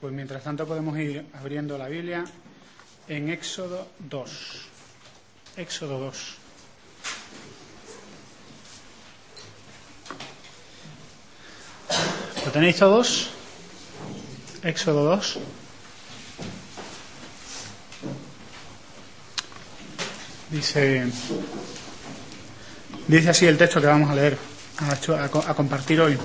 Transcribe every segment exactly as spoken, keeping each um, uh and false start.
Pues mientras tanto podemos ir abriendo la Biblia en Éxodo dos. Éxodo dos. ¿Lo tenéis todos? Éxodo dos. Dice, dice así el texto que vamos a leer, a, a, a compartir hoy.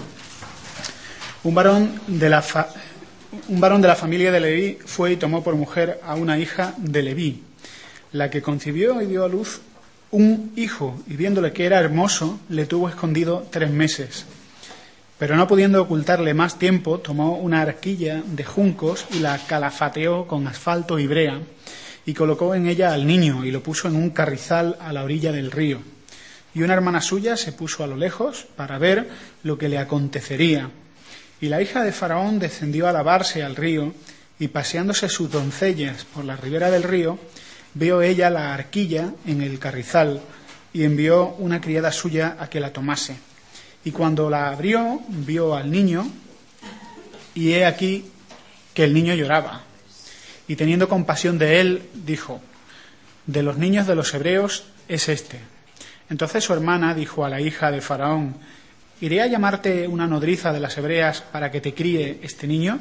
Un varón de la fa, un varón de la familia de Leví fue y tomó por mujer a una hija de Leví, la que concibió y dio a luz un hijo, y viéndole que era hermoso, le tuvo escondido tres meses. Pero no pudiendo ocultarle más tiempo, tomó una arquilla de juncos y la calafateó con asfalto y brea, y colocó en ella al niño y lo puso en un carrizal a la orilla del río. Y una hermana suya se puso a lo lejos para ver lo que le acontecería. Y la hija de Faraón descendió a lavarse al río, y paseándose sus doncellas por la ribera del río, vio ella la arquilla en el carrizal, y envió una criada suya a que la tomase. Y cuando la abrió, vio al niño, y he aquí que el niño lloraba. Y teniendo compasión de él, dijo: de los niños de los hebreos es este. Entonces su hermana dijo a la hija de Faraón: ¿iré a llamarte una nodriza de las hebreas para que te críe este niño?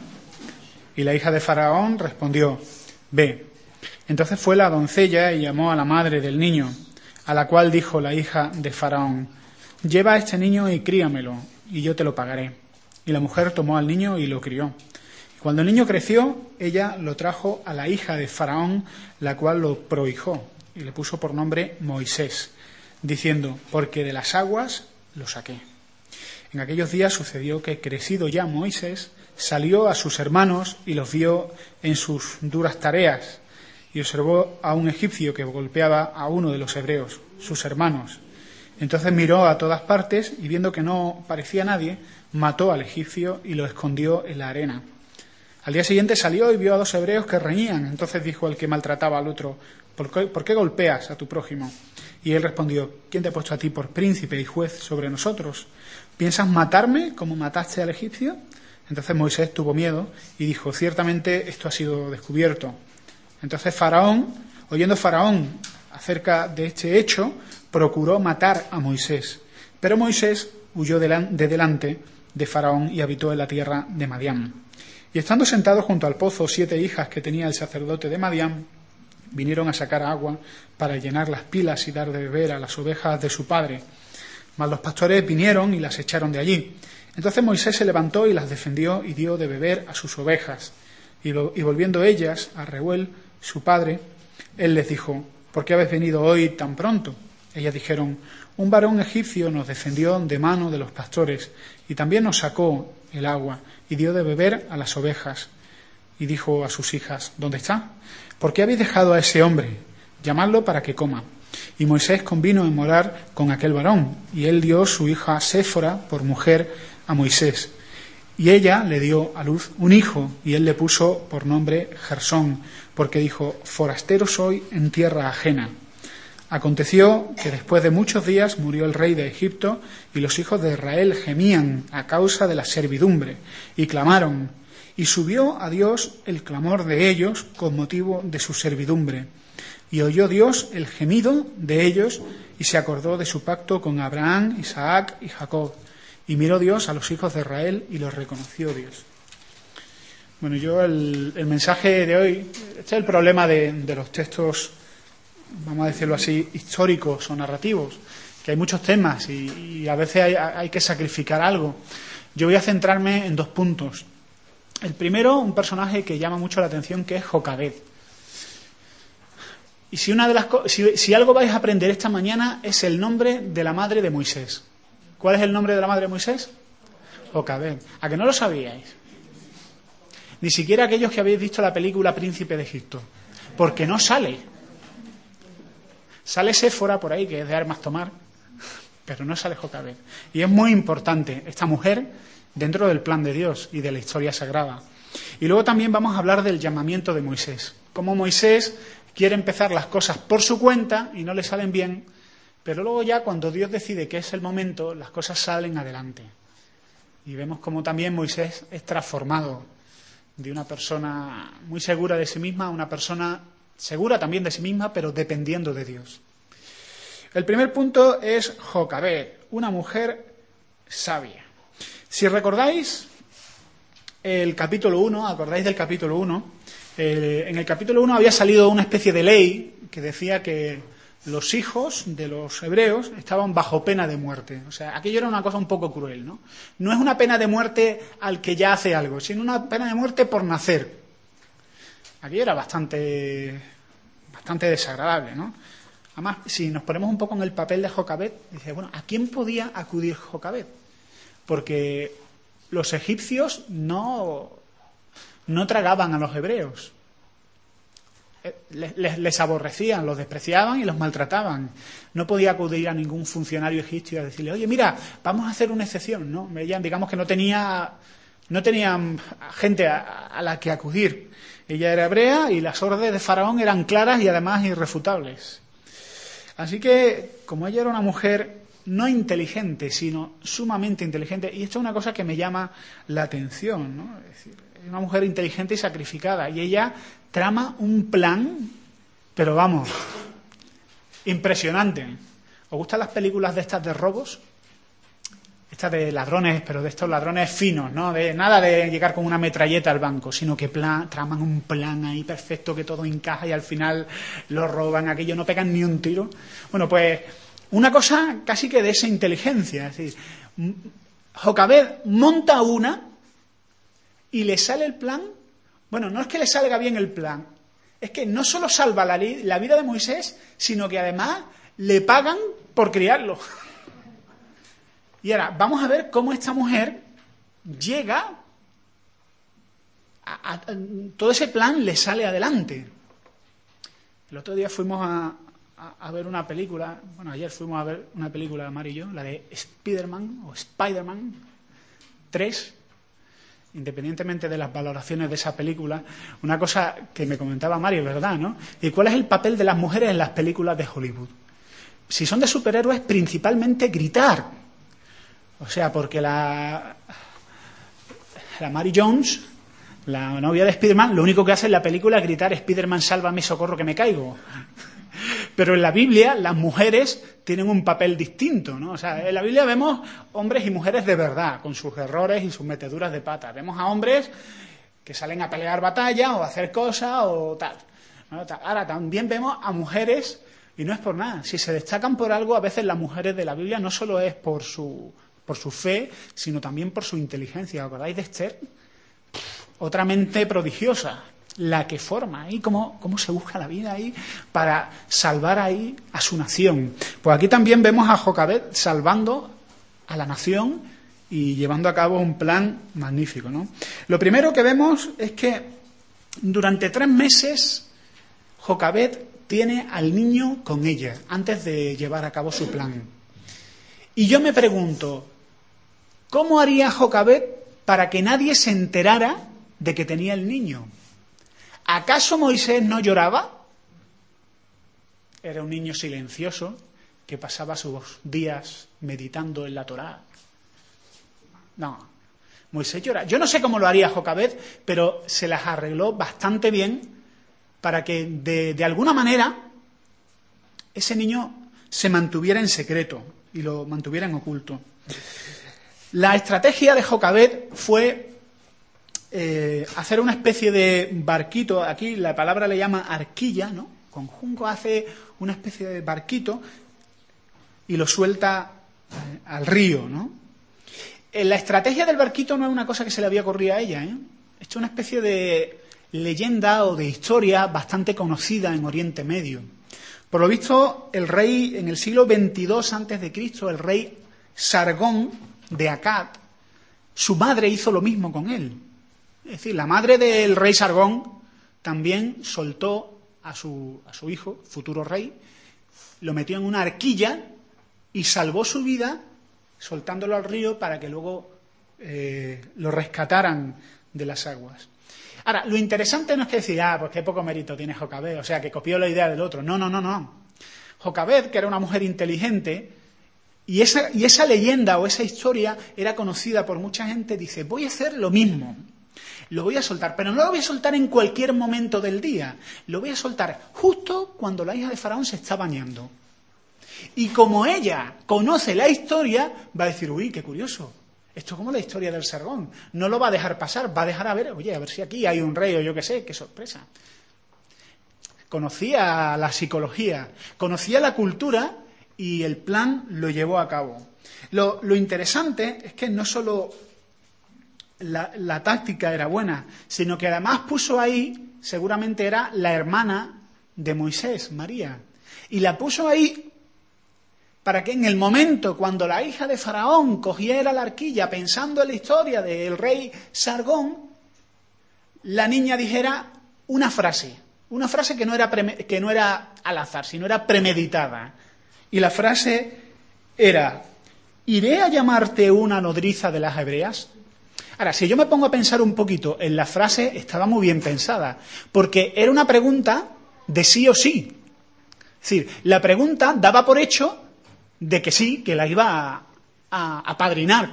Y la hija de Faraón respondió: ve. Entonces fue la doncella y llamó a la madre del niño, a la cual dijo la hija de Faraón: lleva a este niño y críamelo, y yo te lo pagaré. Y la mujer tomó al niño y lo crió. Cuando el niño creció, ella lo trajo a la hija de Faraón, la cual lo prohijó, y le puso por nombre Moisés, diciendo: porque de las aguas lo saqué. En aquellos días sucedió que, crecido ya Moisés, salió a sus hermanos y los vio en sus duras tareas, y observó a un egipcio que golpeaba a uno de los hebreos, sus hermanos. Entonces miró a todas partes y, viendo que no parecía nadie, mató al egipcio y lo escondió en la arena. Al día siguiente salió y vio a dos hebreos que reñían. Entonces dijo el que maltrataba al otro: ¿Por qué, ¿por qué golpeas a tu prójimo? Y él respondió: ¿quién te ha puesto a ti por príncipe y juez sobre nosotros? ¿Piensas matarme como mataste al egipcio? Entonces Moisés tuvo miedo y dijo: ciertamente esto ha sido descubierto. Entonces Faraón, oyendo Faraón acerca de este hecho, procuró matar a Moisés. Pero Moisés huyó de delante de Faraón y habitó en la tierra de Madián. Y estando sentado junto al pozo, siete hijas que tenía el sacerdote de Madián vinieron a sacar agua para llenar las pilas y dar de beber a las ovejas de su padre. Mas los pastores vinieron y las echaron de allí. Entonces Moisés se levantó y las defendió y dio de beber a sus ovejas. Y, lo, y volviendo ellas a Reuel, su padre, él les dijo: ¿por qué habéis venido hoy tan pronto? Ellas dijeron: un varón egipcio nos defendió de mano de los pastores y también nos sacó el agua y dio de beber a las ovejas. Y dijo a sus hijas: ¿dónde está? ¿Por qué habéis dejado a ese hombre? Llamadlo para que coma. Y Moisés convino en morar con aquel varón, y él dio su hija Séfora por mujer a Moisés. Y ella le dio a luz un hijo, y él le puso por nombre Gersón, porque dijo: forastero soy en tierra ajena. Aconteció que después de muchos días murió el rey de Egipto, y los hijos de Israel gemían a causa de la servidumbre, y clamaron, y subió a Dios el clamor de ellos con motivo de su servidumbre. Y oyó Dios el gemido de ellos, y se acordó de su pacto con Abraham, Isaac y Jacob. Y miró Dios a los hijos de Israel, y los reconoció Dios. Bueno, yo el, el mensaje de hoy, este es el problema de, de los textos, vamos a decirlo así, históricos o narrativos, que hay muchos temas y, y a veces hay, hay que sacrificar algo. Yo voy a centrarme en dos puntos. El primero, un personaje que llama mucho la atención, que es Jocabed. Y si, una de las si, si algo vais a aprender esta mañana es el nombre de la madre de Moisés. ¿Cuál es el nombre de la madre de Moisés? Jocabed. ¿A que no lo sabíais? Ni siquiera aquellos que habéis visto la película Príncipe de Egipto. Porque no sale. Sale Séfora por ahí, que es de armas tomar, pero no sale Jocabed. Y es muy importante esta mujer dentro del plan de Dios y de la historia sagrada. Y luego también vamos a hablar del llamamiento de Moisés. Cómo Moisés quiere empezar las cosas por su cuenta y no le salen bien, pero luego ya cuando Dios decide que es el momento, las cosas salen adelante. Y vemos cómo también Moisés es transformado de una persona muy segura de sí misma a una persona segura también de sí misma, pero dependiendo de Dios. El primer punto es Jocabed, una mujer sabia. Si recordáis el capítulo uno, acordáis del capítulo uno, eh, en el capítulo uno había salido una especie de ley que decía que los hijos de los hebreos estaban bajo pena de muerte. O sea, aquello era una cosa un poco cruel, ¿no? No es una pena de muerte al que ya hace algo, sino una pena de muerte por nacer. Aquello era bastante, bastante desagradable, ¿no? Además, si nos ponemos un poco en el papel de Jocabed, dice, bueno, ¿a quién podía acudir Jocabed? Porque los egipcios no, no tragaban a los hebreos. Les, les, les aborrecían, los despreciaban y los maltrataban. No podía acudir a ningún funcionario egipcio a decirle, oye, mira, vamos a hacer una excepción, ¿no? Ella, digamos que no tenía, no tenían gente a, a la que acudir. Ella era hebrea y las órdenes de Faraón eran claras y además irrefutables. Así que, como ella era una mujer no inteligente, sino sumamente inteligente, y esto es una cosa que me llama la atención, ¿no? Es decir, es una mujer inteligente y sacrificada, y ella trama un plan, pero vamos, impresionante. ¿Os gustan las películas de estas de robos? Estas de ladrones, pero de estos ladrones finos, ¿no? De nada de llegar con una metralleta al banco, sino que plan, traman un plan ahí perfecto, que todo encaja y al final lo roban, aquello no pegan ni un tiro. Bueno, pues una cosa casi que de esa inteligencia. Es decir, Jocabed monta una y le sale el plan. Bueno, no es que le salga bien el plan, es que no solo salva la, la vida de Moisés, sino que además le pagan por criarlo. Y ahora, vamos a ver cómo esta mujer llega a, a, a todo ese plan le sale adelante. El otro día fuimos a, a, a ver una película, bueno, ayer fuimos a ver una película, Mari y yo, la de Spider-Man o Spider-Man tres. Independientemente de las valoraciones de esa película, una cosa que me comentaba Mario, ¿verdad?, ¿no? ¿Y cuál es el papel de las mujeres en las películas de Hollywood? Si son de superhéroes, principalmente gritar. O sea, porque la, la Mary Jones, la novia de Spider-Man, lo único que hace en la película es gritar, Spider-Man, sálvame, socorro, que me caigo. Pero en la Biblia las mujeres tienen un papel distinto, ¿no? O sea, en la Biblia vemos hombres y mujeres de verdad, con sus errores y sus meteduras de pata. Vemos a hombres que salen a pelear batalla o a hacer cosas o tal. Ahora, también vemos a mujeres, y no es por nada, si se destacan por algo, a veces las mujeres de la Biblia no solo es por su, por su fe, sino también por su inteligencia. ¿Os acordáis de Esther? Otra mente prodigiosa. La que forma ahí, cómo, cómo se busca la vida ahí para salvar ahí a su nación. Pues aquí también vemos a Jocabed salvando a la nación y llevando a cabo un plan magnífico, ¿no? Lo primero que vemos es que durante tres meses Jocabed tiene al niño con ella antes de llevar a cabo su plan. Y yo me pregunto, ¿cómo haría Jocabed para que nadie se enterara de que tenía el niño? ¿Acaso Moisés no lloraba? Era un niño silencioso que pasaba sus días meditando en la Torá. No, Moisés llora. Yo no sé cómo lo haría Jocabed, pero se las arregló bastante bien para que de, de alguna manera ese niño se mantuviera en secreto y lo mantuviera en oculto. La estrategia de Jocabed fue Eh, hacer una especie de barquito, aquí la palabra le llama arquilla, ¿no? Con junco hace una especie de barquito y lo suelta eh, al río, ¿no? Eh, la estrategia del barquito no es una cosa que se le había ocurrido a ella, ¿eh? Esto es una especie de leyenda o de historia bastante conocida en Oriente Medio. Por lo visto, el rey en el siglo veintidós antes de Cristo, el rey Sargón de Akkad, su madre hizo lo mismo con él. Es decir, la madre del rey Sargón también soltó a su, a su hijo, futuro rey, lo metió en una arquilla y salvó su vida soltándolo al río para que luego eh, lo rescataran de las aguas. Ahora, lo interesante no es que decir, ah, pues qué poco mérito tiene Jocabed, o sea, que copió la idea del otro. No, no, no, no. Jocabed, que era una mujer inteligente, y esa, y esa leyenda o esa historia era conocida por mucha gente, dice, voy a hacer lo mismo. Lo voy a soltar, pero no lo voy a soltar en cualquier momento del día. Lo voy a soltar justo cuando la hija de Faraón se está bañando. Y como ella conoce la historia, va a decir, uy, qué curioso. Esto es como la historia del Sargón. No lo va a dejar pasar, va a dejar a ver, oye, a ver si aquí hay un rey o yo qué sé, qué sorpresa. Conocía la psicología, conocía la cultura y el plan lo llevó a cabo. Lo, lo interesante es que no solo la, la táctica era buena, sino que además puso ahí, seguramente era la hermana de Moisés, María, y la puso ahí para que en el momento cuando la hija de Faraón cogiera la arquilla pensando en la historia del rey Sargón, la niña dijera una frase, una frase que no era, que no era al azar, sino era premeditada. Y la frase era, ¿iré a llamarte una nodriza de las hebreas? Ahora, si yo me pongo a pensar un poquito en la frase, estaba muy bien pensada, porque era una pregunta de sí o sí. Es decir, la pregunta daba por hecho de que sí, que la iba a, a, a padrinar.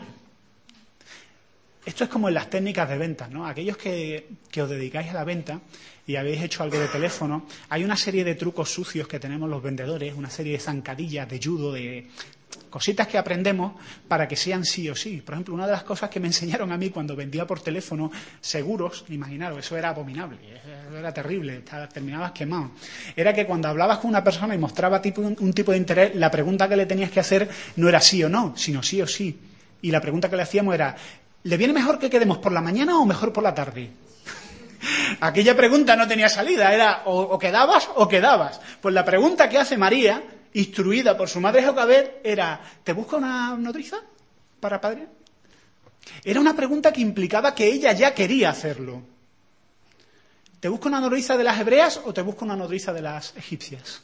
Esto es como en las técnicas de ventas, ¿no? Aquellos que, que os dedicáis a la venta y habéis hecho algo de teléfono, hay una serie de trucos sucios que tenemos los vendedores, una serie de zancadillas, de judo, de cositas que aprendemos para que sean sí o sí. Por ejemplo, una de las cosas que me enseñaron a mí cuando vendía por teléfono seguros, imaginaros, eso era abominable, eso era terrible, terminabas quemado. Era que cuando hablabas con una persona y mostraba tipo, un, un tipo de interés, la pregunta que le tenías que hacer no era sí o no, sino sí o sí. Y la pregunta que le hacíamos era, ¿le viene mejor que quedemos por la mañana o mejor por la tarde? Aquella pregunta no tenía salida, era o, o quedabas o quedabas. Pues la pregunta que hace María, instruida por su madre Jocabed, era, ¿te busca una nodriza para padre? Era una pregunta que implicaba que ella ya quería hacerlo. ¿Te busca una nodriza de las hebreas o te busca una nodriza de las egipcias?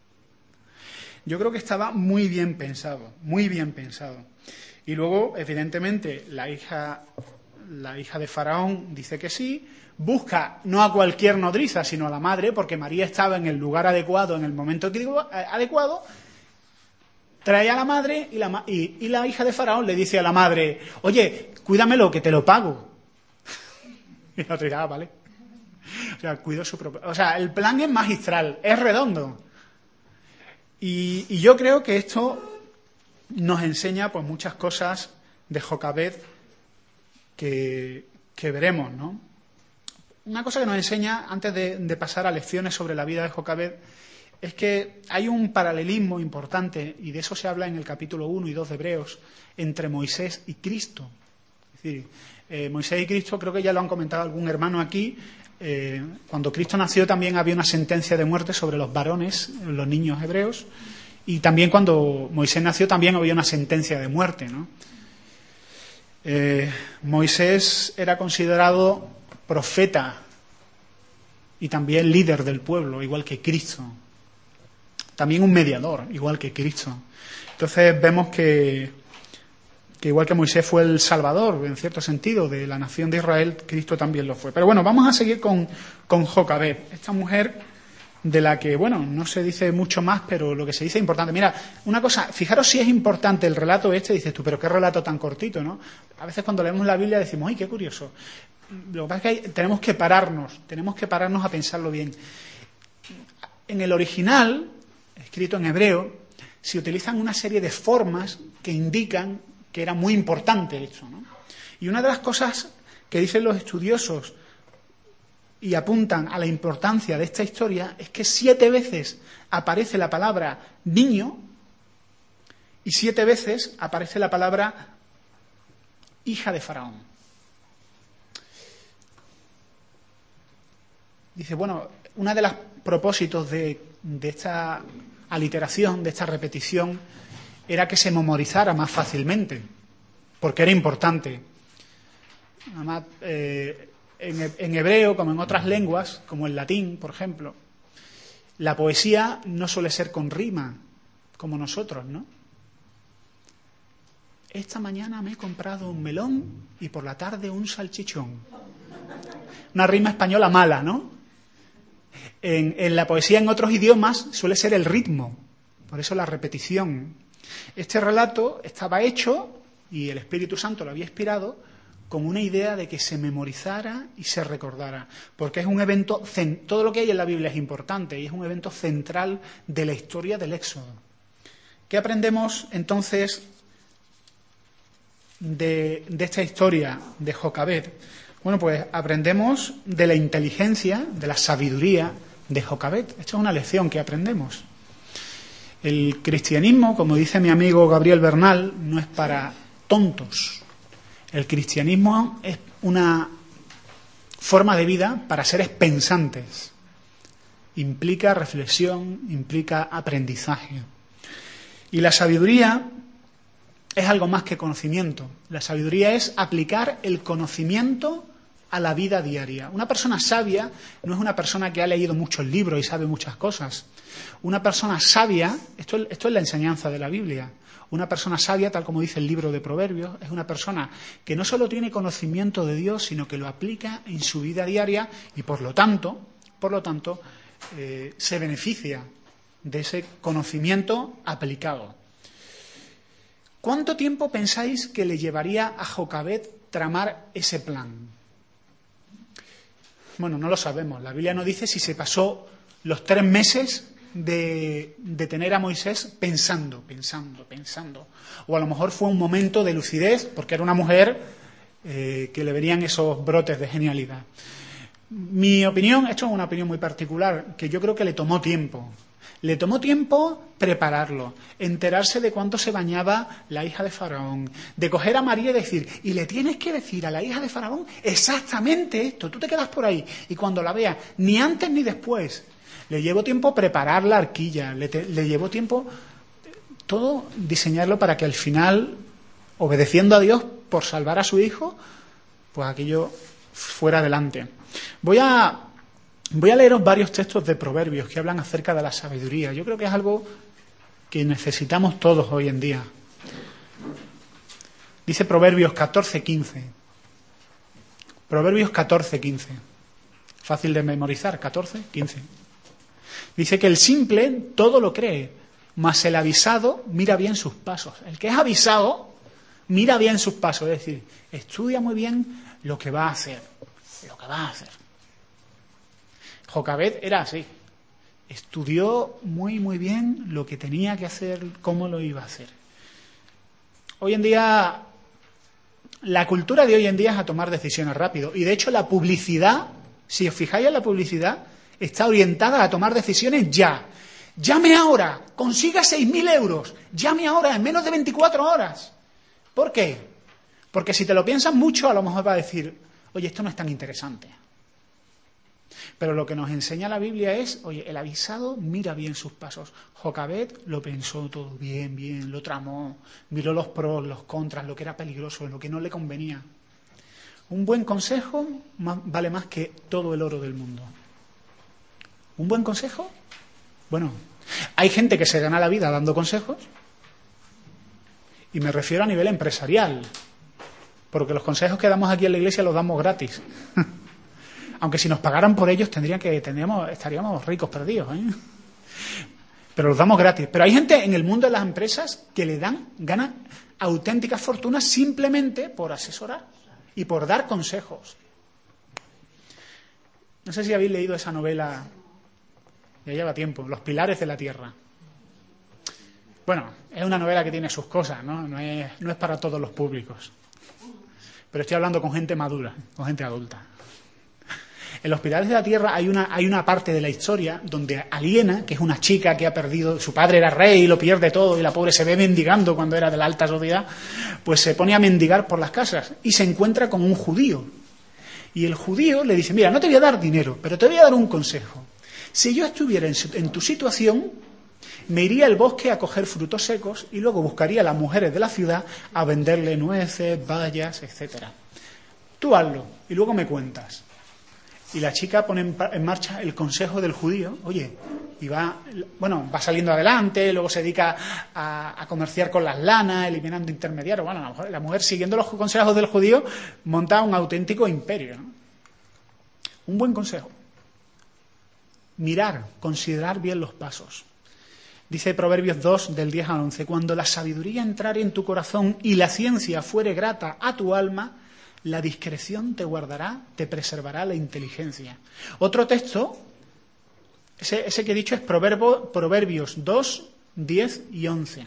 Yo creo que estaba muy bien pensado, muy bien pensado. Y luego, evidentemente, la hija, la hija de Faraón dice que sí, busca no a cualquier nodriza, sino a la madre, porque María estaba en el lugar adecuado, en el momento adecuado, trae a la madre y la, y, y la hija de Faraón le dice a la madre, oye, cuídamelo, que te lo pago. Y la otra dice, ah, vale. O sea, cuido su propio... O sea, el plan es magistral, es redondo. Y, y yo creo que esto nos enseña pues muchas cosas de Jocabed que, que veremos, ¿no? Una cosa que nos enseña, antes de, de pasar a lecciones sobre la vida de Jocabed, es que hay un paralelismo importante, y de eso se habla en el capítulo uno y dos de Hebreos, entre Moisés y Cristo. Es decir, eh, Moisés y Cristo, creo que ya lo han comentado algún hermano aquí, eh, cuando Cristo nació también había una sentencia de muerte sobre los varones, los niños hebreos, y también cuando Moisés nació también había una sentencia de muerte, ¿no? Eh, Moisés era considerado profeta y también líder del pueblo, igual que Cristo. También un mediador, igual que Cristo. Entonces vemos que, que igual que Moisés fue el salvador, en cierto sentido, de la nación de Israel, Cristo también lo fue. Pero bueno, vamos a seguir con, con Jocabed, esta mujer de la que, bueno, no se dice mucho más, pero lo que se dice es importante. Mira, una cosa, fijaros si es importante el relato este, dices tú, pero qué relato tan cortito, ¿no? A veces cuando leemos la Biblia decimos, ¡ay, qué curioso! Lo que pasa es que hay, tenemos que pararnos, tenemos que pararnos a pensarlo bien. En el original, escrito en hebreo, se utilizan una serie de formas que indican que era muy importante eso, ¿no? Y una de las cosas que dicen los estudiosos y apuntan a la importancia de esta historia es que siete veces aparece la palabra niño y siete veces aparece la palabra hija de Faraón. Dice, bueno, uno de los propósitos de, de esta aliteración, de esta repetición, era que se memorizara más fácilmente, porque era importante. Además, eh, en, en hebreo, como en otras lenguas, como el latín, por ejemplo, la poesía no suele ser con rima, como nosotros, ¿no? Esta mañana me he comprado un melón y por la tarde un salchichón. Una rima española mala, ¿no? En, en la poesía en otros idiomas suele ser el ritmo, por eso la repetición. Este relato estaba hecho, y el Espíritu Santo lo había inspirado, como una idea de que se memorizara y se recordara, porque es un evento, todo lo que hay en la Biblia es importante y es un evento central de la historia del Éxodo. ¿Qué aprendemos entonces de, de esta historia de Jocabed? Bueno, pues aprendemos de la inteligencia, de la sabiduría de Jocabed. Esta es una lección que aprendemos. El cristianismo, como dice mi amigo Gabriel Bernal, no es para tontos. El cristianismo es una forma de vida para seres pensantes. Implica reflexión, implica aprendizaje. Y la sabiduría es algo más que conocimiento. La sabiduría es aplicar el conocimiento a la vida diaria. Una persona sabia no es una persona que ha leído muchos libros y sabe muchas cosas. Una persona sabia, esto, esto es la enseñanza de la Biblia, una persona sabia, tal como dice el libro de Proverbios, es una persona que no solo tiene conocimiento de Dios, sino que lo aplica en su vida diaria y por lo tanto, por lo tanto, eh, se beneficia de ese conocimiento aplicado. ¿Cuánto tiempo pensáis que le llevaría a Jocabed tramar ese plan? Bueno, no lo sabemos. La Biblia no dice si se pasó los tres meses de, de tener a Moisés pensando, pensando, pensando. O a lo mejor fue un momento de lucidez, porque era una mujer eh, que le venían esos brotes de genialidad. Mi opinión, esto es una opinión muy particular, que yo creo que le tomó tiempo. Le tomó tiempo prepararlo, enterarse de cuánto se bañaba la hija de Faraón, de coger a María y decir, y le tienes que decir a la hija de Faraón exactamente esto, tú te quedas por ahí, y cuando la veas, ni antes ni después, le llevó tiempo preparar la arquilla, le, te, le llevó tiempo todo diseñarlo para que al final, obedeciendo a Dios por salvar a su hijo, pues aquello fuera adelante. Voy a... Voy a leeros varios textos de Proverbios que hablan acerca de la sabiduría. Yo creo que es algo que necesitamos todos hoy en día. Dice Proverbios catorce quince. Proverbios catorce quince. Fácil de memorizar, catorce quince. Dice que el simple todo lo cree, mas el avisado mira bien sus pasos. El que es avisado mira bien sus pasos, es decir, estudia muy bien lo que va a hacer, lo que va a hacer. Jocabed era así, estudió muy muy bien lo que tenía que hacer, cómo lo iba a hacer. Hoy en día, la cultura de hoy en día es a tomar decisiones rápido, y de hecho la publicidad, si os fijáis en la publicidad, está orientada a tomar decisiones ya. Llame ahora, consiga seis mil euros, llame ahora en menos de veinticuatro horas. ¿Por qué? Porque si te lo piensas mucho, a lo mejor va a decir, oye, esto no es tan interesante. Pero lo que nos enseña la Biblia es, oye, el avisado mira bien sus pasos. Jocabed lo pensó todo bien, bien, lo tramó, miró los pros, los contras, lo que era peligroso, lo que no le convenía. Un buen consejo vale más que todo el oro del mundo. ¿Un buen consejo? Bueno, hay gente que se gana la vida dando consejos, y me refiero a nivel empresarial, porque los consejos que damos aquí en la iglesia los damos gratis. Aunque si nos pagaran por ellos tendrían que tendríamos, estaríamos ricos perdidos, ¿eh? Pero los damos gratis. Pero hay gente en el mundo de las empresas que le dan, ganan auténticas fortunas simplemente por asesorar y por dar consejos. No sé si habéis leído esa novela, ya lleva tiempo, Los pilares de la tierra. Bueno, es una novela que tiene sus cosas, ¿no? No es, no es para todos los públicos. Pero estoy hablando con gente madura, con gente adulta. En Los pilares de la tierra hay una, hay una parte de la historia donde Aliena, que es una chica que ha perdido, su padre era rey y lo pierde todo y la pobre se ve mendigando cuando era de la alta sociedad, pues se pone a mendigar por las casas y se encuentra con un judío. Y el judío le dice, mira, no te voy a dar dinero, pero te voy a dar un consejo. Si yo estuviera en, en tu situación, me iría al bosque a coger frutos secos y luego buscaría a las mujeres de la ciudad a venderle nueces, bayas, etcétera. Tú hazlo y luego me cuentas. Y la chica pone en marcha el consejo del judío, oye, y va, bueno, va saliendo adelante, luego se dedica a, a comerciar con las lanas, eliminando intermediarios. Bueno, a lo mejor la mujer, siguiendo los consejos del judío, monta un auténtico imperio, ¿no? Un buen consejo. Mirar, considerar bien los pasos. Dice Proverbios dos, del diez al once, cuando la sabiduría entrare en tu corazón y la ciencia fuere grata a tu alma, La discreción te guardará, te preservará la inteligencia. Otro texto, ese, ese que he dicho es Proverbo, Proverbios dos, diez y once.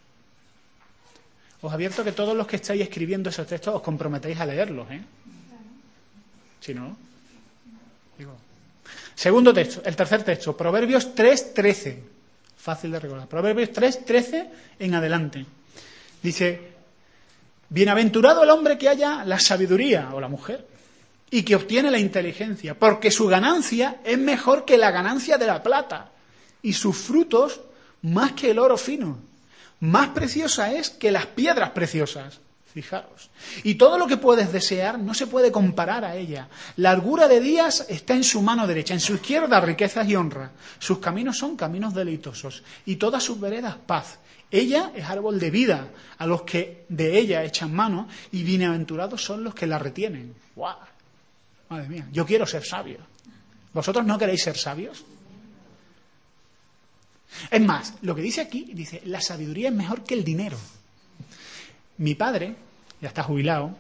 Os advierto que todos los que estáis escribiendo esos textos os comprometéis a leerlos, ¿eh? Si no, digo. Segundo texto, el tercer texto, Proverbios tres, trece. Fácil de recordar. Proverbios tres, trece en adelante. Dice: bienaventurado el hombre que haya la sabiduría, o la mujer, y que obtiene la inteligencia, porque su ganancia es mejor que la ganancia de la plata, y sus frutos más que el oro fino. Más preciosa es que las piedras preciosas. Fijaos. Y todo lo que puedes desear no se puede comparar a ella. Largura de días está en su mano derecha, en su izquierda riquezas y honra. Sus caminos son caminos deleitosos, y todas sus veredas paz. Ella es árbol de vida a los que de ella echan mano, y bienaventurados son los que la retienen. ¡Guau! Madre mía, yo quiero ser sabio. ¿Vosotros no queréis ser sabios? Es más, lo que dice aquí, dice, la sabiduría es mejor que el dinero. Mi padre, ya está jubilado,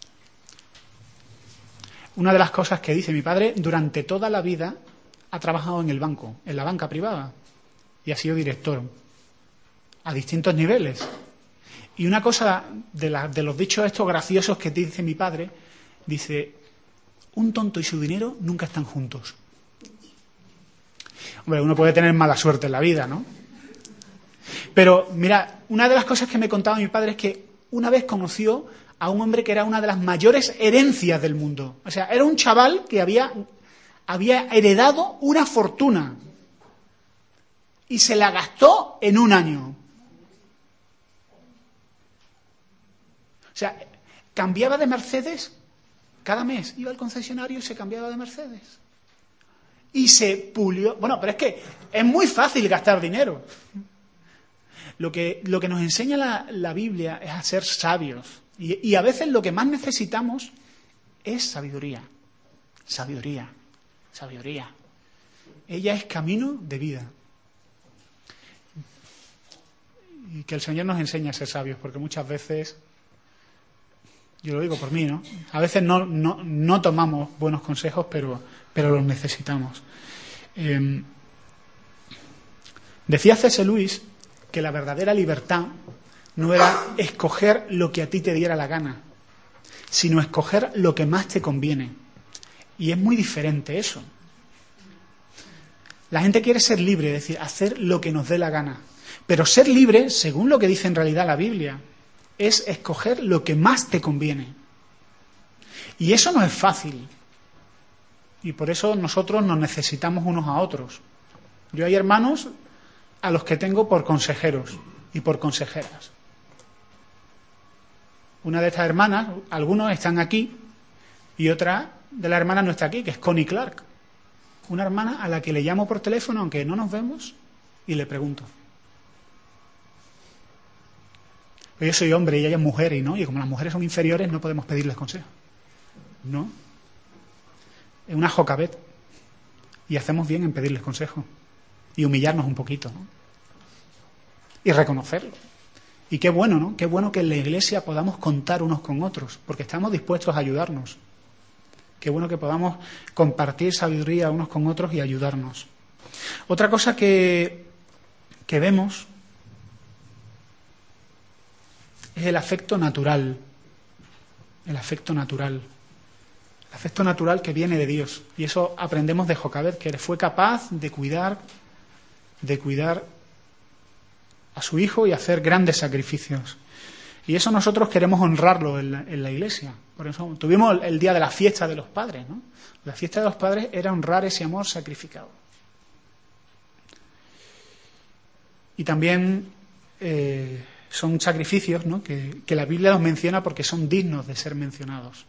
una de las cosas que dice mi padre, durante toda la vida ha trabajado en el banco, en la banca privada, y ha sido director a distintos niveles. Y una cosa de, la, de los dichos estos graciosos que dice mi padre, dice, un tonto y su dinero nunca están juntos. Hombre, uno puede tener mala suerte en la vida, ¿no? Pero, mira, una de las cosas que me contaba mi padre es que una vez conoció a un hombre que era una de las mayores herencias del mundo. O sea, era un chaval que había, había heredado una fortuna y se la gastó en un año. O sea, cambiaba de Mercedes cada mes. Iba al concesionario y se cambiaba de Mercedes. Y se pulió. Bueno, pero es que es muy fácil gastar dinero. Lo que, lo que nos enseña la, la Biblia es a ser sabios. Y, y a veces lo que más necesitamos es sabiduría. Sabiduría. Sabiduría. Ella es camino de vida. Y que el Señor nos enseñe a ser sabios, porque muchas veces, yo lo digo por mí, ¿no? A veces no, no, no tomamos buenos consejos, pero, pero los necesitamos. Eh, decía C S Lewis que la verdadera libertad no era escoger lo que a ti te diera la gana, sino escoger lo que más te conviene. Y es muy diferente eso. La gente quiere ser libre, es decir, hacer lo que nos dé la gana. Pero ser libre, según lo que dice en realidad la Biblia, es escoger lo que más te conviene. Y eso no es fácil. Y por eso nosotros nos necesitamos unos a otros. Yo hay hermanos a los que tengo por consejeros y por consejeras. Una de estas hermanas, algunos están aquí, y otra de las hermanas no está aquí, que es Connie Clark. Una hermana a la que le llamo por teléfono, aunque no nos vemos, y le pregunto. Yo soy hombre y ella es mujer, y no, y como las mujeres son inferiores no podemos pedirles consejo. No. Es una jocabet. Y hacemos bien en pedirles consejo. Y humillarnos un poquito, ¿no? Y reconocerlo. Y qué bueno, ¿no? Qué bueno que en la iglesia podamos contar unos con otros, porque estamos dispuestos a ayudarnos. Qué bueno que podamos compartir sabiduría unos con otros y ayudarnos. Otra cosa que, que vemos es el afecto natural. El afecto natural. El afecto natural que viene de Dios. Y eso aprendemos de Jocabed, que fue capaz de cuidar, de cuidar a su hijo y hacer grandes sacrificios. Y eso nosotros queremos honrarlo en la, en la iglesia. Por eso tuvimos el, el día de la fiesta de los padres, ¿no? La fiesta de los padres era honrar ese amor sacrificado. Y también eh, son sacrificios, ¿no? que, que la Biblia los menciona porque son dignos de ser mencionados.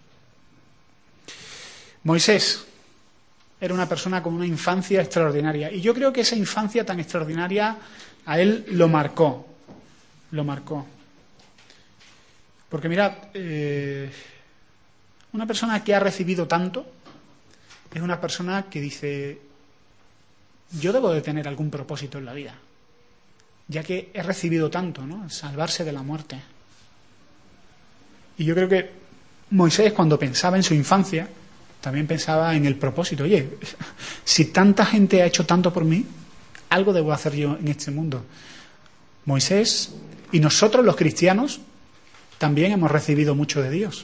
Moisés era una persona con una infancia extraordinaria. Y yo creo que esa infancia tan extraordinaria a él lo marcó. Lo marcó. Porque mirad, eh, una persona que ha recibido tanto es una persona que dice, yo debo de tener algún propósito en la vida, ya que he recibido tanto, ¿no? Salvarse de la muerte. Y yo creo que Moisés, cuando pensaba en su infancia, también pensaba en el propósito. Oye, si tanta gente ha hecho tanto por mí, algo debo hacer yo en este mundo. Moisés y nosotros los cristianos también hemos recibido mucho de Dios.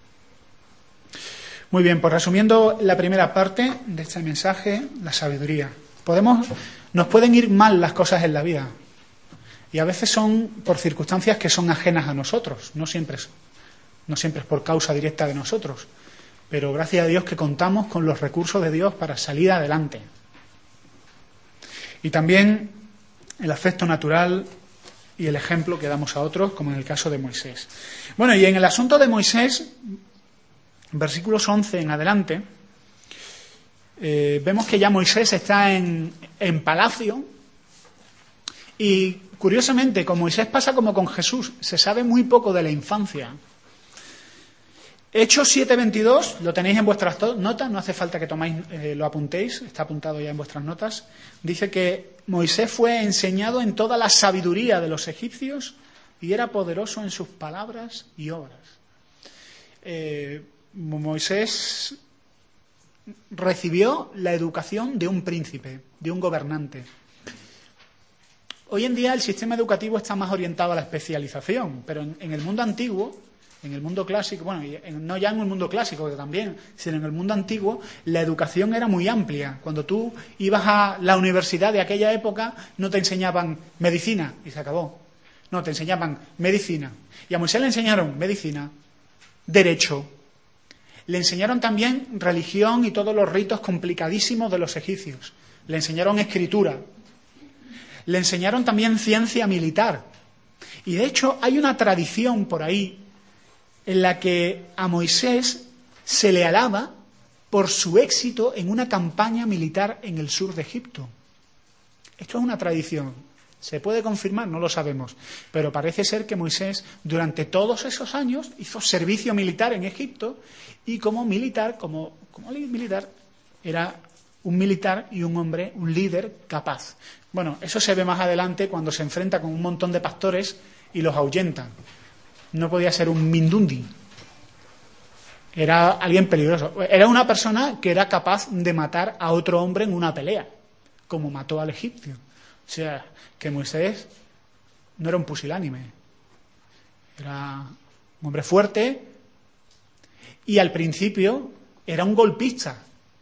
Muy bien, pues resumiendo la primera parte de este mensaje, la sabiduría. Podemos, nos pueden ir mal las cosas en la vida y a veces son por circunstancias que son ajenas a nosotros, no siempre es, no siempre es por causa directa de nosotros, pero gracias a Dios que contamos con los recursos de Dios para salir adelante. Y también el afecto natural y el ejemplo que damos a otros, como en el caso de Moisés. Bueno, y en el asunto de Moisés, versículos once en adelante, eh, vemos que ya Moisés está en, en palacio y, curiosamente, con Moisés pasa como con Jesús, se sabe muy poco de la infancia. Hechos siete veintidós, lo tenéis en vuestras notas, no hace falta que tomáis, eh, lo apuntéis, está apuntado ya en vuestras notas. Dice que Moisés fue enseñado en toda la sabiduría de los egipcios y era poderoso en sus palabras y obras. Eh, Moisés recibió la educación de un príncipe, de un gobernante. Hoy en día el sistema educativo está más orientado a la especialización, pero en, en el mundo antiguo, en el mundo clásico, bueno, en, no ya en el mundo clásico que también, sino en el mundo antiguo, la educación era muy amplia. Cuando tú ibas a la universidad de aquella época, no te enseñaban medicina y se acabó. No, te enseñaban medicina. Y a Moisés le enseñaron medicina, derecho. Le enseñaron también religión y todos los ritos complicadísimos de los egipcios. Le enseñaron escritura. Le enseñaron también ciencia militar. Y de hecho hay una tradición por ahí en la que a Moisés se le alaba por su éxito en una campaña militar en el sur de Egipto. Esto es una tradición. ¿Se puede confirmar? No lo sabemos. Pero parece ser que Moisés durante todos esos años hizo servicio militar en Egipto y como militar, como, como militar, era un militar y un hombre, un líder capaz. Bueno, eso se ve más adelante cuando se enfrenta con un montón de pastores y los ahuyentan. No podía ser un mindundi. Era alguien peligroso. Era una persona que era capaz de matar a otro hombre en una pelea, como mató al egipcio. O sea, que Moisés no era un pusilánime. Era un hombre fuerte y al principio era un golpista.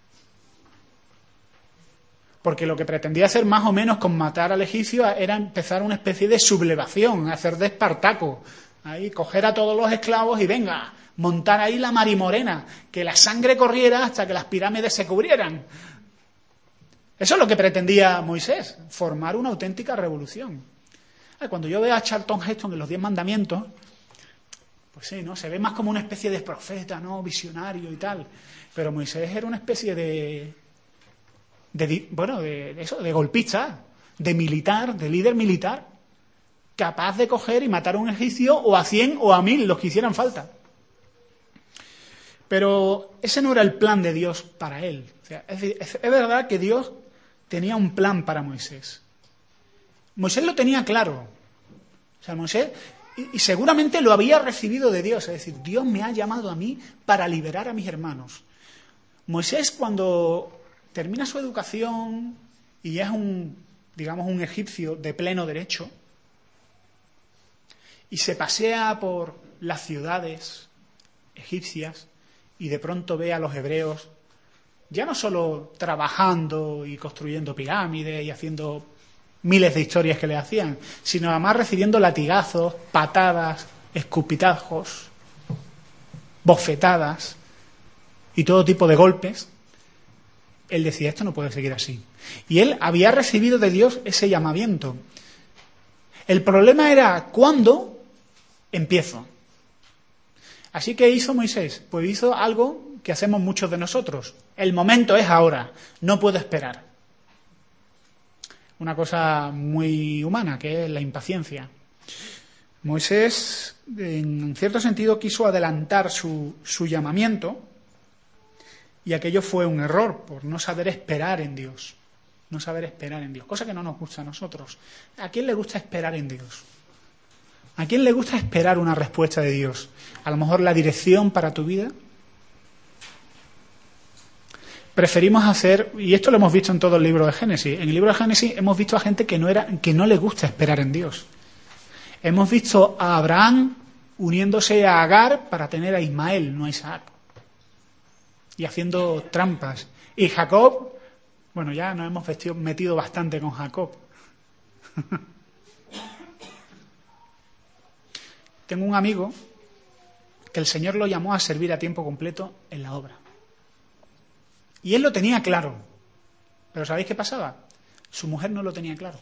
Porque lo que pretendía hacer más o menos con matar al egipcio era empezar una especie de sublevación, hacer de Espartaco. Ahí, coger a todos los esclavos y venga, montar ahí la marimorena, que la sangre corriera hasta que las pirámides se cubrieran. Eso es lo que pretendía Moisés, formar una auténtica revolución. Cuando yo veo a Charlton Heston en los Diez Mandamientos, pues sí, ¿no? Se ve más como una especie de profeta, ¿no? Visionario y tal. Pero Moisés era una especie de, de bueno, de, de eso, de golpista, de militar, de líder militar, capaz de coger y matar a un egipcio o a cien o a mil, los que hicieran falta. Pero ese no era el plan de Dios para él. O sea, es, es, es verdad que Dios tenía un plan para Moisés. Moisés lo tenía claro. O sea, Moisés, y, y seguramente lo había recibido de Dios. Es decir, Dios me ha llamado a mí para liberar a mis hermanos. Moisés, cuando termina su educación y ya es un, digamos, un egipcio de pleno derecho, y se pasea por las ciudades egipcias y de pronto ve a los hebreos ya no solo trabajando y construyendo pirámides y haciendo miles de historias que le hacían, sino además recibiendo latigazos, patadas, escupitajos, bofetadas y todo tipo de golpes. Él decía, esto no puede seguir así. Y él había recibido de Dios ese llamamiento. El problema era cuándo empiezo. Así que hizo Moisés, pues hizo algo que hacemos muchos de nosotros. El momento es ahora, no puedo esperar. Una cosa muy humana, que es la impaciencia. Moisés, en cierto sentido, quiso adelantar su, su llamamiento y aquello fue un error por no saber esperar en Dios. No saber esperar en Dios, cosa que no nos gusta a nosotros. ¿A quién le gusta esperar en Dios? ¿A quién le gusta esperar una respuesta de Dios? A lo mejor la dirección para tu vida. Preferimos hacer, y esto lo hemos visto en todo el libro de Génesis, en el libro de Génesis hemos visto a gente que no, era, que no le gusta esperar en Dios. Hemos visto a Abraham uniéndose a Agar para tener a Ismael, no a Isaac. Y haciendo trampas. Y Jacob, bueno, ya nos hemos vestido, metido bastante con Jacob. Tengo un amigo que el Señor lo llamó a servir a tiempo completo en la obra. Y él lo tenía claro. Pero ¿sabéis qué pasaba? Su mujer no lo tenía claro.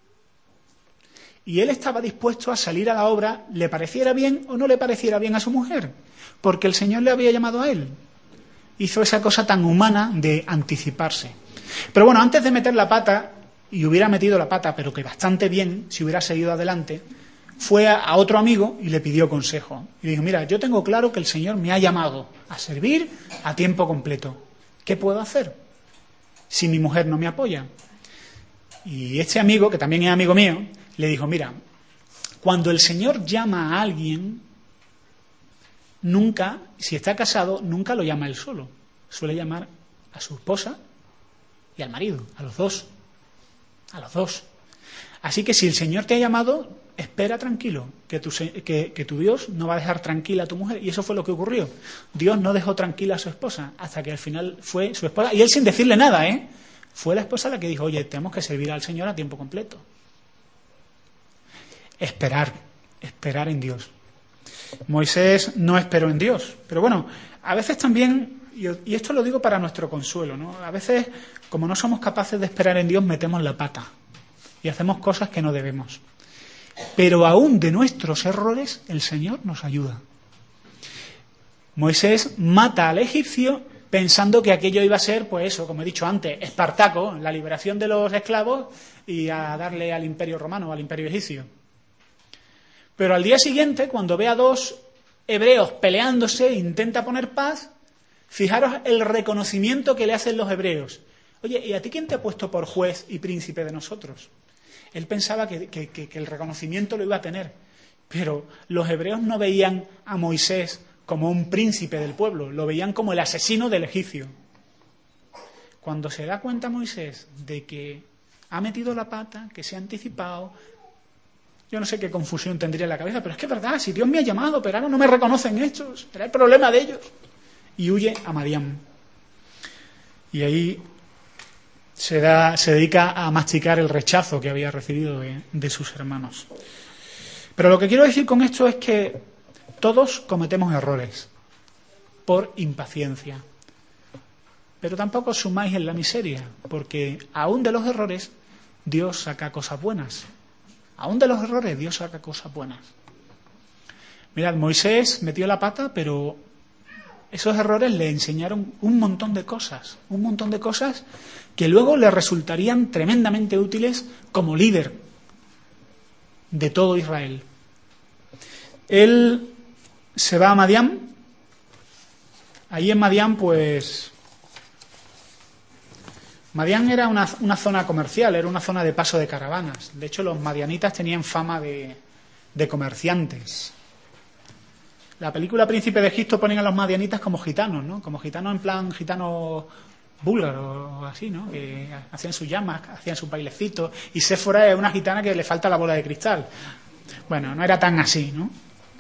Y él estaba dispuesto a salir a la obra, le pareciera bien o no le pareciera bien a su mujer, porque el Señor le había llamado a él. Hizo esa cosa tan humana de anticiparse. Pero bueno, antes de meter la pata, y hubiera metido la pata, pero que bastante bien, si hubiera seguido adelante, fue a, a otro amigo y le pidió consejo. Y le dijo, mira, yo tengo claro que el Señor me ha llamado a servir a tiempo completo. ¿Qué puedo hacer si mi mujer no me apoya? Y este amigo, que también es amigo mío, le dijo, mira, cuando el Señor llama a alguien, nunca, si está casado, nunca lo llama él solo. Suele llamar a su esposa y al marido, a los dos. A los dos. Así que si el Señor te ha llamado, espera tranquilo, que tu, que, que tu Dios no va a dejar tranquila a tu mujer. Y eso fue lo que ocurrió. Dios no dejó tranquila a su esposa, hasta que al final fue su esposa. Y él sin decirle nada, ¿eh? Fue la esposa la que dijo, oye, tenemos que servir al Señor a tiempo completo. Esperar, esperar en Dios. Moisés no esperó en Dios. Pero bueno, a veces también, y esto lo digo para nuestro consuelo, ¿no? A veces, como no somos capaces de esperar en Dios, metemos la pata y hacemos cosas que no debemos. Pero aún de nuestros errores, el Señor nos ayuda. Moisés mata al egipcio pensando que aquello iba a ser, pues eso, como he dicho antes, Espartaco, la liberación de los esclavos y a darle al imperio romano, al imperio egipcio. Pero al día siguiente, cuando ve a dos hebreos peleándose, intenta poner paz, fijaros el reconocimiento que le hacen los hebreos. Oye, ¿y a ti quién te ha puesto por juez y príncipe de nosotros? Él pensaba que, que, que, que el reconocimiento lo iba a tener, pero los hebreos no veían a Moisés como un príncipe del pueblo, lo veían como el asesino del egipcio. Cuando se da cuenta Moisés de que ha metido la pata, que se ha anticipado, yo no sé qué confusión tendría en la cabeza, pero es que es verdad, si Dios me ha llamado, pero ahora no me reconocen estos, será el problema de ellos. Y huye a Madián. Y ahí se, da, se dedica a masticar el rechazo que había recibido de, de sus hermanos. Pero lo que quiero decir con esto es que todos cometemos errores por impaciencia. Pero tampoco os sumáis en la miseria, porque aún de los errores Dios saca cosas buenas. Aún de los errores Dios saca cosas buenas. Mirad, Moisés metió la pata, pero esos errores le enseñaron un montón de cosas, un montón de cosas que luego le resultarían tremendamente útiles como líder de todo Israel. Él se va a Madián. Ahí en Madián, pues, Madián era una, una zona comercial, era una zona de paso de caravanas. De hecho, los madianitas tenían fama de, de comerciantes. La película Príncipe de Egipto ponen a los madianitas como gitanos, ¿no? Como gitanos en plan gitanos búlgaros o así, ¿no? Que hacían sus llamas, hacían sus bailecitos. Y Séfora es una gitana que le falta la bola de cristal. Bueno, no era tan así, ¿no?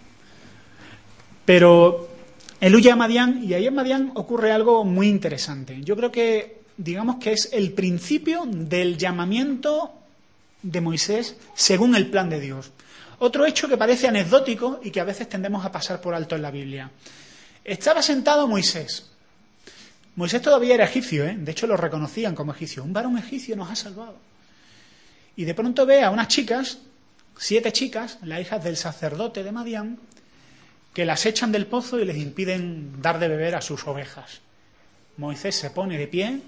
Pero él huye a Madián y ahí en Madián ocurre algo muy interesante. Yo creo que, digamos que es el principio del llamamiento de Moisés según el plan de Dios. Otro hecho que parece anecdótico y que a veces tendemos a pasar por alto en la Biblia. Estaba sentado Moisés. Moisés todavía era egipcio, ¿eh? De hecho lo reconocían como egipcio. Un varón egipcio nos ha salvado. Y de pronto ve a unas chicas, siete chicas, las hijas del sacerdote de Madián, que las echan del pozo y les impiden dar de beber a sus ovejas. Moisés se pone de pie,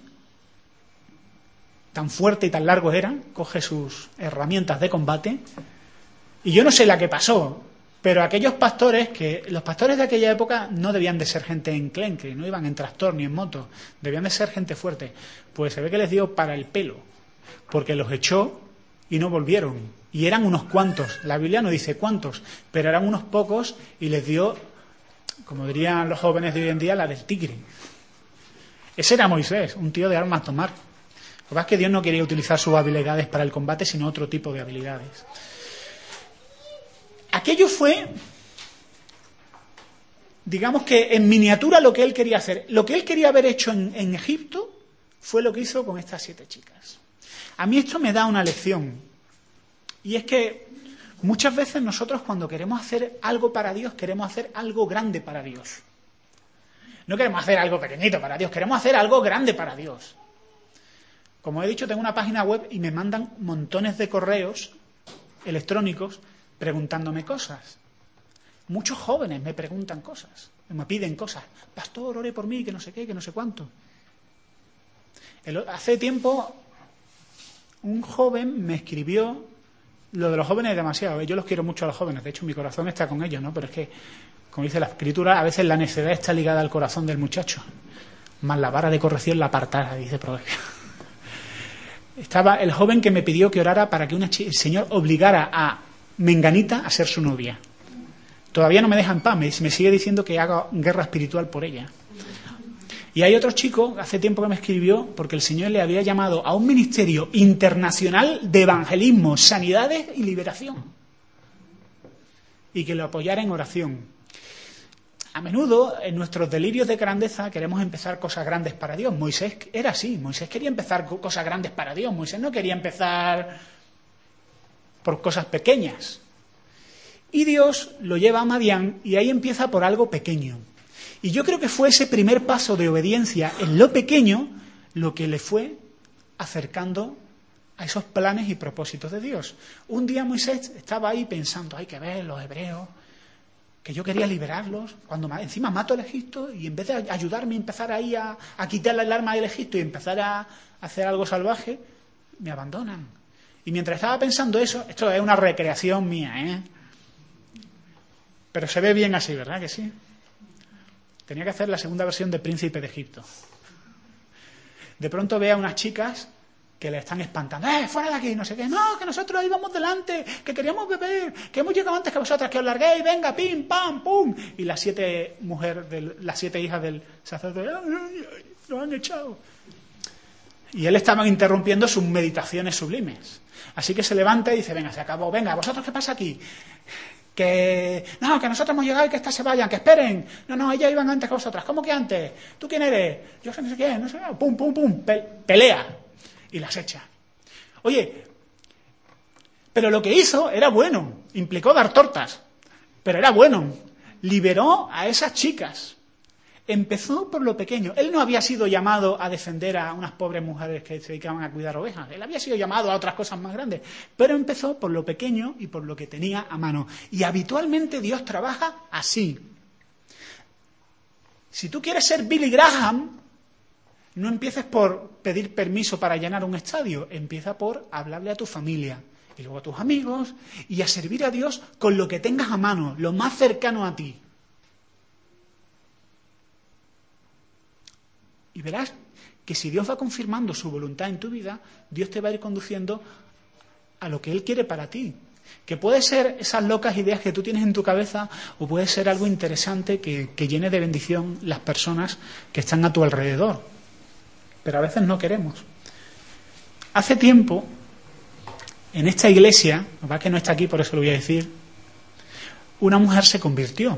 tan fuerte y tan largo era, coge sus herramientas de combate. Y yo no sé la que pasó, pero aquellos pastores, que los pastores de aquella época no debían de ser gente enclenque, no iban en tractor ni en moto, debían de ser gente fuerte. Pues se ve que les dio para el pelo, porque los echó y no volvieron. Y eran unos cuantos. La Biblia no dice cuántos, pero eran unos pocos y les dio, como dirían los jóvenes de hoy en día, la del tigre. Ese era Moisés, un tío de armas tomar. Lo que pasa es que Dios no quería utilizar sus habilidades para el combate, sino otro tipo de habilidades. Aquello fue, digamos que en miniatura, lo que él quería hacer. Lo que él quería haber hecho en, en Egipto fue lo que hizo con estas siete chicas. A mí esto me da una lección. Y es que muchas veces nosotros, cuando queremos hacer algo para Dios, queremos hacer algo grande para Dios. No queremos hacer algo pequeñito para Dios, queremos hacer algo grande para Dios. Como he dicho, tengo una página web y me mandan montones de correos electrónicos preguntándome cosas. Muchos jóvenes me preguntan cosas, me piden cosas. Pastor, ore por mí, que no sé qué, que no sé cuánto. El, hace tiempo un joven me escribió, lo de los jóvenes es demasiado, yo los quiero mucho a los jóvenes, de hecho mi corazón está con ellos, ¿no? Pero es que, como dice la Escritura, a veces la necedad está ligada al corazón del muchacho, más la vara de corrección la apartará, dice Proverbio. Estaba el joven que me pidió que orara para que una ch- el Señor obligara a Menganita a ser su novia. Todavía no me deja en paz, me, me sigue diciendo que haga guerra espiritual por ella. Y hay otro chico, hace tiempo que me escribió, porque el Señor le había llamado a un ministerio internacional de evangelismo, sanidades y liberación. Y que lo apoyara en oración. A menudo, en nuestros delirios de grandeza, queremos empezar cosas grandes para Dios. Moisés era así, Moisés quería empezar cosas grandes para Dios. Moisés no quería empezar por cosas pequeñas. Y Dios lo lleva a Madián y ahí empieza por algo pequeño. Y yo creo que fue ese primer paso de obediencia en lo pequeño lo que le fue acercando a esos planes y propósitos de Dios. Un día Moisés estaba ahí pensando, hay que ver los hebreos, que yo quería liberarlos, cuando encima mato al Egipto y en vez de ayudarme a empezar ahí a, a quitarle el arma del Egipto y empezar a hacer algo salvaje, me abandonan. Y mientras estaba pensando eso, esto es una recreación mía, ¿eh? Pero se ve bien así, ¿verdad que sí? Tenía que hacer la segunda versión de Príncipe de Egipto. De pronto ve a unas chicas que le están espantando. ¡Eh, fuera de aquí! No sé qué. No, que nosotros íbamos delante, que queríamos beber, que hemos llegado antes que vosotras, que os larguéis, venga, pim, pam, pum. Y las siete mujeres, del, las siete hijas del sacerdote, ¡ay, ay, nos han echado! Y él estaba interrumpiendo sus meditaciones sublimes. Así que se levanta y dice, venga, se acabó, venga, ¿vosotros qué pasa aquí? Que no, que nosotros hemos llegado y que estas se vayan, que esperen. No, no, ellas iban antes que vosotras. ¿Cómo que antes? ¿Tú quién eres? Yo no sé quién, no sé. Pum, pum, pum, pe- pelea. Y las echa. Oye, pero lo que hizo era bueno. Implicó dar tortas. Pero era bueno. Liberó a esas chicas. Empezó por lo pequeño. Él no había sido llamado a defender a unas pobres mujeres que se dedicaban a cuidar ovejas. Él había sido llamado a otras cosas más grandes. Pero empezó por lo pequeño y por lo que tenía a mano. Y habitualmente Dios trabaja así. Si tú quieres ser Billy Graham, no empieces por pedir permiso para llenar un estadio. Empieza por hablarle a tu familia y luego a tus amigos y a servir a Dios con lo que tengas a mano, lo más cercano a ti. Y verás que si Dios va confirmando su voluntad en tu vida, Dios te va a ir conduciendo a lo que Él quiere para ti. Que puede ser esas locas ideas que tú tienes en tu cabeza o puede ser algo interesante que, que llene de bendición las personas que están a tu alrededor. Pero a veces no queremos. Hace tiempo, en esta iglesia, lo que pasa es que no está aquí, por eso lo voy a decir, una mujer se convirtió.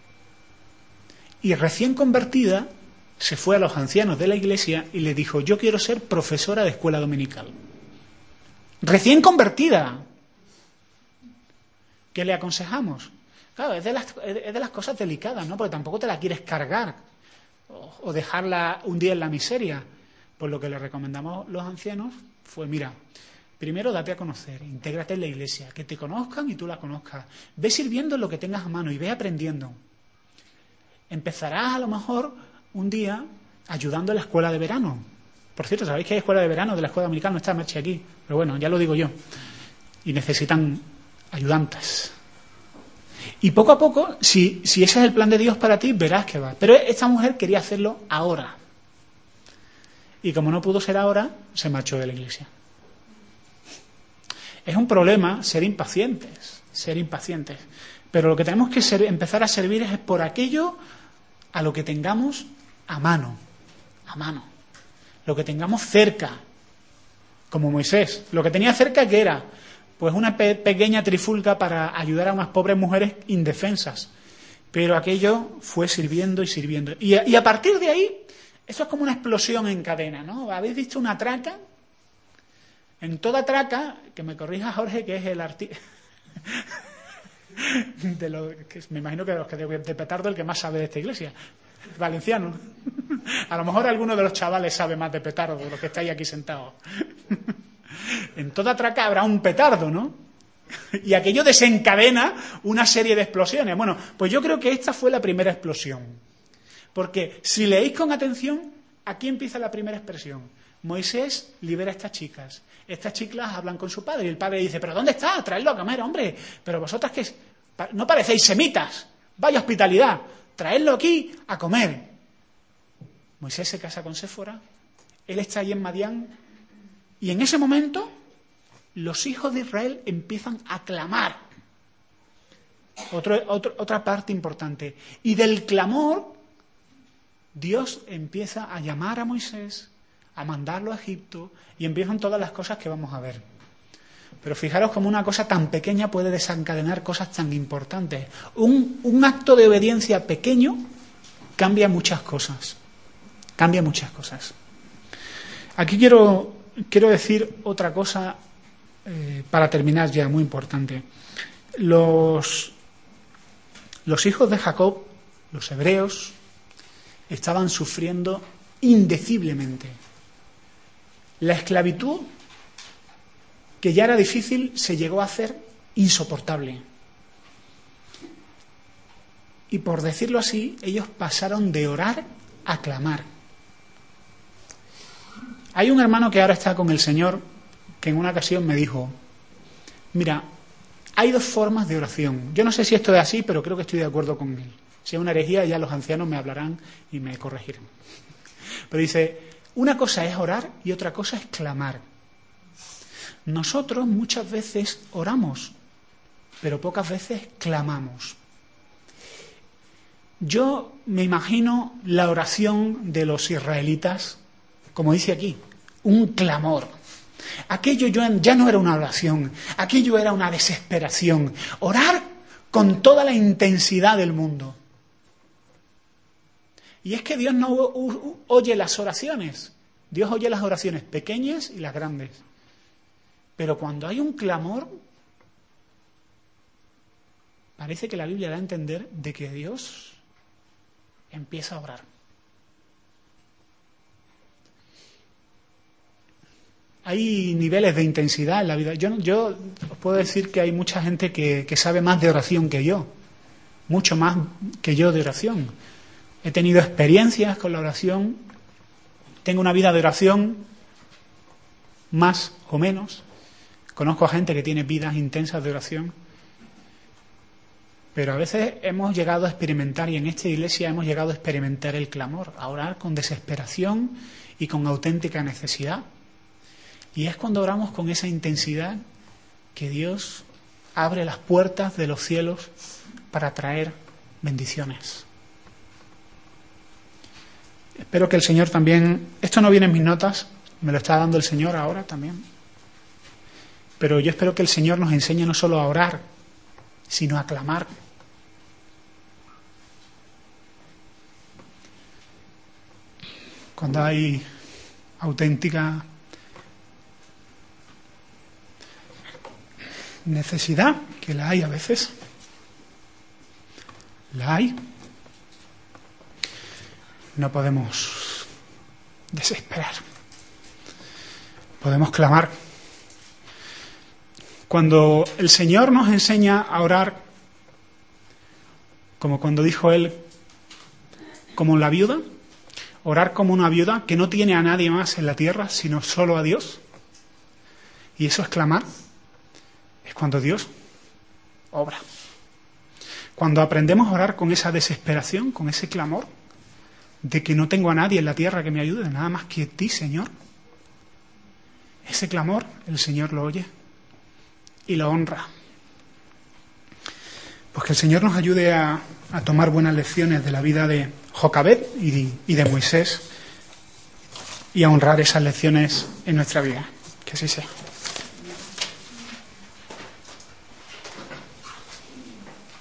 Y recién convertida, se fue a los ancianos de la iglesia y le dijo, yo quiero ser profesora de escuela dominical. Recién convertida. ¿Qué le aconsejamos? Claro, es de las, es de las cosas delicadas, ¿no? Porque tampoco te la quieres cargar o, o dejarla un día en la miseria. Pues lo que le recomendamos los ancianos fue, mira, primero date a conocer, intégrate en la iglesia, que te conozcan y tú la conozcas. Ve sirviendo en lo que tengas a mano y ve aprendiendo. Empezarás a lo mejor un día ayudando en la escuela de verano. Por cierto, ¿sabéis que hay escuela de verano de la escuela dominical? No está Merche aquí, pero bueno, ya lo digo yo. Y necesitan ayudantes. Y poco a poco, si, si ese es el plan de Dios para ti, verás que va. Pero esta mujer quería hacerlo ahora. Y como no pudo ser ahora, se marchó de la iglesia. Es un problema ser impacientes, ser impacientes. Pero lo que tenemos que ser, empezar a servir es por aquello a lo que tengamos a mano, a mano. Lo que tengamos cerca, como Moisés. Lo que tenía cerca, ¿qué era? Pues una pe- pequeña trifulca para ayudar a unas pobres mujeres indefensas. Pero aquello fue sirviendo y sirviendo. Y a, y a partir de ahí, eso es como una explosión en cadena, ¿no? ¿Habéis visto una traca? En toda traca, que me corrija Jorge, que es el artista... de lo que me imagino que de los que de, de petardo el que más sabe de esta iglesia, valenciano. A lo mejor alguno de los chavales sabe más de petardo de los que estáis aquí sentados. En toda traca habrá un petardo, ¿no? Y aquello desencadena una serie de explosiones. Bueno, pues yo creo que esta fue la primera explosión. Porque si leéis con atención, aquí empieza la primera expresión. Moisés libera a estas chicas. Estas chicas hablan con su padre y el padre dice, ¿pero dónde está? Traedlo a comer, hombre. Pero vosotras que no parecéis semitas. Vaya hospitalidad. Traedlo aquí a comer. Moisés se casa con Séfora. Él está allí en Madián. Y en ese momento, los hijos de Israel empiezan a clamar. Otro, otro, otra parte importante. Y del clamor, Dios empieza a llamar a Moisés, a mandarlo a Egipto, y empiezan todas las cosas que vamos a ver. Pero fijaros cómo una cosa tan pequeña puede desencadenar cosas tan importantes. Un, un acto de obediencia pequeño cambia muchas cosas. Cambia muchas cosas. Aquí quiero, quiero decir otra cosa eh, para terminar ya, muy importante. Los, los hijos de Jacob, los hebreos, estaban sufriendo indeciblemente. La esclavitud, que ya era difícil, se llegó a hacer insoportable. Y por decirlo así, ellos pasaron de orar a clamar. Hay un hermano que ahora está con el Señor que en una ocasión me dijo, mira, hay dos formas de oración. Yo no sé si esto es así, pero creo que estoy de acuerdo con él. Si es una herejía, ya los ancianos me hablarán y me corregirán. Pero dice, una cosa es orar y otra cosa es clamar. Nosotros muchas veces oramos, pero pocas veces clamamos. Yo me imagino la oración de los israelitas, como dice aquí, un clamor. Aquello ya no era una oración, aquello era una desesperación. Orar con toda la intensidad del mundo. Y es que Dios no oye las oraciones. Dios oye las oraciones pequeñas y las grandes. Pero cuando hay un clamor, parece que la Biblia da a entender de que Dios empieza a orar. Hay niveles de intensidad en la vida. Yo, yo os puedo decir que hay mucha gente que, que sabe más de oración que yo. Mucho más que yo de oración. He tenido experiencias con la oración. Tengo una vida de oración más o menos. Conozco a gente que tiene vidas intensas de oración. Pero a veces hemos llegado a experimentar, y en esta iglesia hemos llegado a experimentar el clamor, a orar con desesperación y con auténtica necesidad. Y es cuando oramos con esa intensidad que Dios abre las puertas de los cielos para traer bendiciones. Espero que el Señor también... Esto no viene en mis notas, me lo está dando el Señor ahora también. Pero yo espero que el Señor nos enseñe no solo a orar, sino a clamar. Cuando hay auténtica necesidad, que la hay a veces, la hay, no podemos desesperar, podemos clamar. Cuando el Señor nos enseña a orar, como cuando dijo Él, como la viuda, orar como una viuda que no tiene a nadie más en la tierra, sino solo a Dios, y eso es clamar, es cuando Dios obra. Cuando aprendemos a orar con esa desesperación, con ese clamor, de que no tengo a nadie en la tierra que me ayude, nada más que a ti, Señor, ese clamor el Señor lo oye. y lo honra. Pues que el Señor nos ayude a, a tomar buenas lecciones de la vida de Jocabed y, y de Moisés y a honrar esas lecciones en nuestra vida. Que así sea.